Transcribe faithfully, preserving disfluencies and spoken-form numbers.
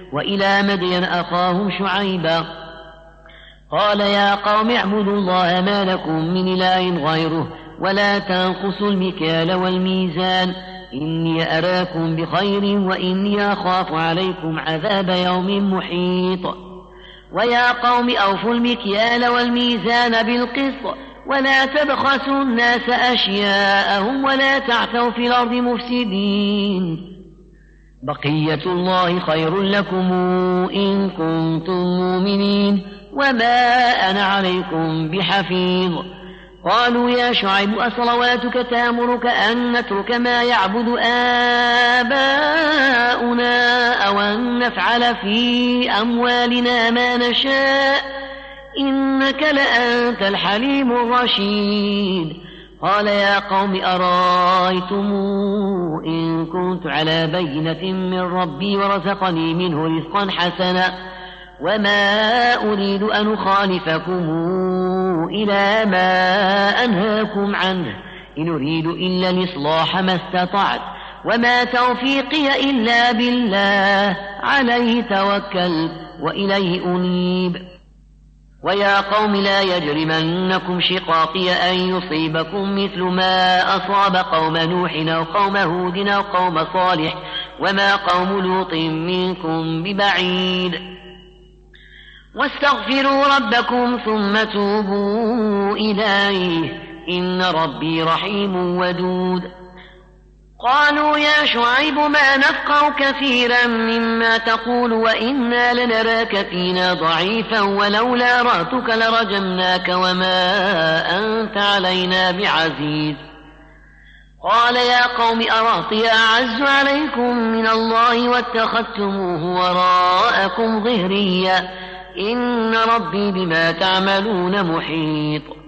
وإلى مدين أخاهم شعيبا قال يا قوم اعبدوا الله ما لكم من إله غيره ولا تنقصوا المكيال والميزان إني أراكم بخير وإني أخاف عليكم عذاب يوم محيط ويا قوم أوفوا المكيال والميزان بالقسط ولا تبخسوا الناس أشياءهم ولا تعثوا في الأرض مفسدين بقية الله خير لكم إن كنتم مؤمنين وما أنا عليكم بحفيظ قالوا يا شعيب أصلواتك تأمرك أن نترك ما يعبد آباؤنا أو أن نفعل في أموالنا ما نشاء إنك لأنت الحليم الرشيد قال يا قوم أرأيتم إن كنت على بينة من ربي ورزقني منه رزقا حسنا وما أريد أن أخالفكم إلى ما أنهاكم عنه إن أريد إلا الإصلاح ما استطعت وما توفيقي إلا بالله عليه توكلت وإليه أنيب ويا قوم لا يجرمنكم شقاقي أن يصيبكم مثل ما أصاب قوم نوح أو قوم هود أو قوم صالح وما قوم لوط منكم ببعيد واستغفروا ربكم ثم توبوا إليه إن ربي رحيم ودود قالوا يا شعيب ما نفقه كثيرا مما تقول وإنا لنراك فينا ضعيفا ولولا رأتك لرجمناك وما أنت علينا بعزيز قال يا قوم أرهطي أعز عليكم من الله واتخذتموه وراءكم ظهريا إن ربي بما تعملون محيط